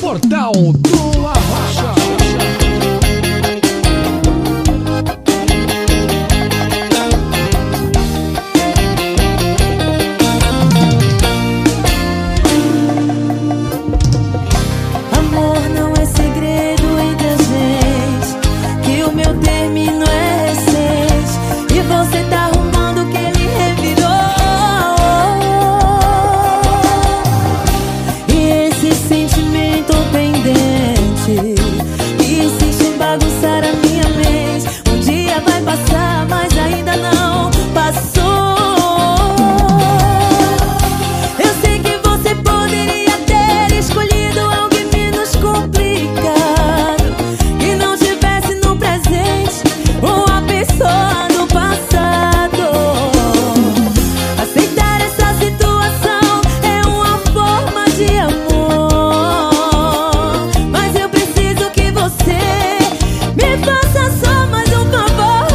Portal do Arrocha. Amor, não é segredo entre a gente que o meu término é recente e você tá arrumando que ele revirou. E esse sentimento pendente insiste em bagunçar a minha mente. Um dia vai passar, mas ainda não passou. Eu sei que você poderia ter escolhido alguém menos complicado, que não tivesse no presente uma pessoa do passado. Aceitar essa situação é uma forma de amor, mas eu preciso que você me faça só mais um favor.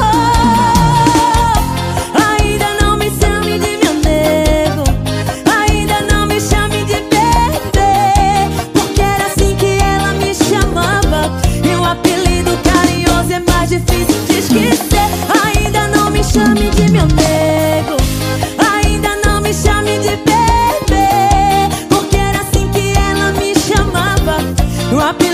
Ainda não me chame de meu nego, ainda não me chame de bebê, porque era assim que ela me chamava, e o apelido carinhoso é mais difícil de esquecer. Ainda não me chame de meu nego, ainda não me chame de bebê, porque era assim que ela me chamava, e o apelido